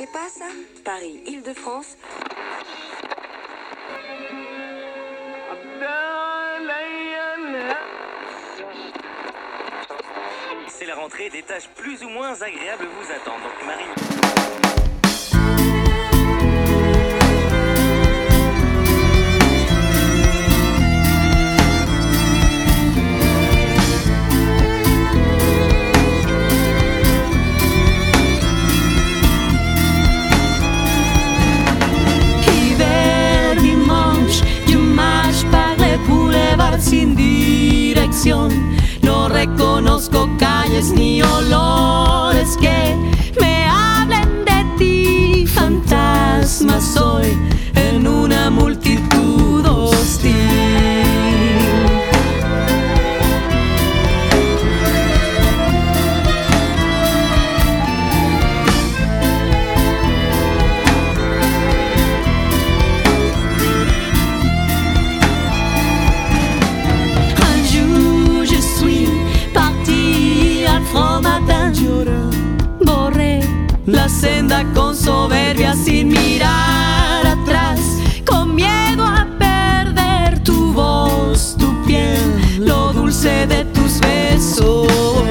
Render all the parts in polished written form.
¿Qué pasa? Paris, Île-de-France. C'est la rentrée, des tâches plus ou moins agréables vous attendent. Donc Marie... Sin dirección, no reconozco calles ni olores que me hablen de ti. Fantasma soy en una multitud hostil. La senda con soberbia sin mirar atrás, con miedo a perder tu voz, tu piel, lo dulce de tus besos.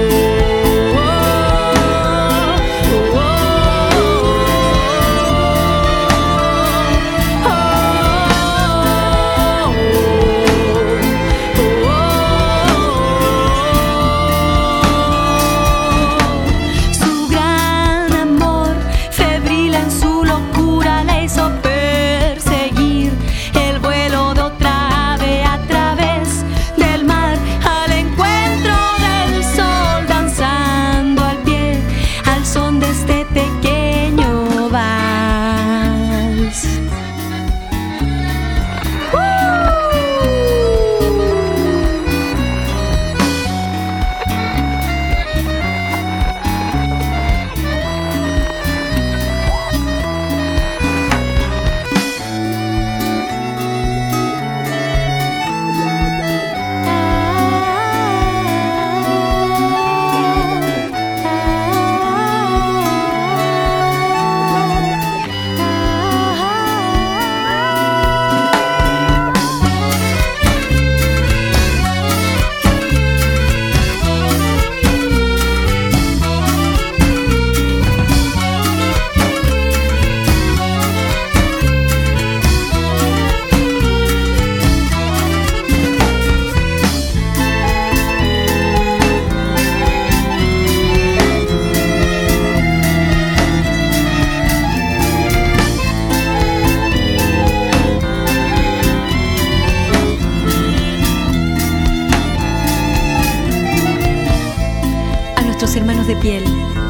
Hermanos de piel,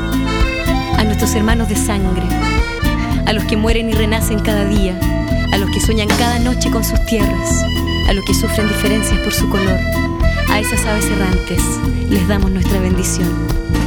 a nuestros hermanos de sangre, a los que mueren y renacen cada día, a los que sueñan cada noche con sus tierras, a los que sufren diferencias por su color, a esas aves errantes les damos nuestra bendición.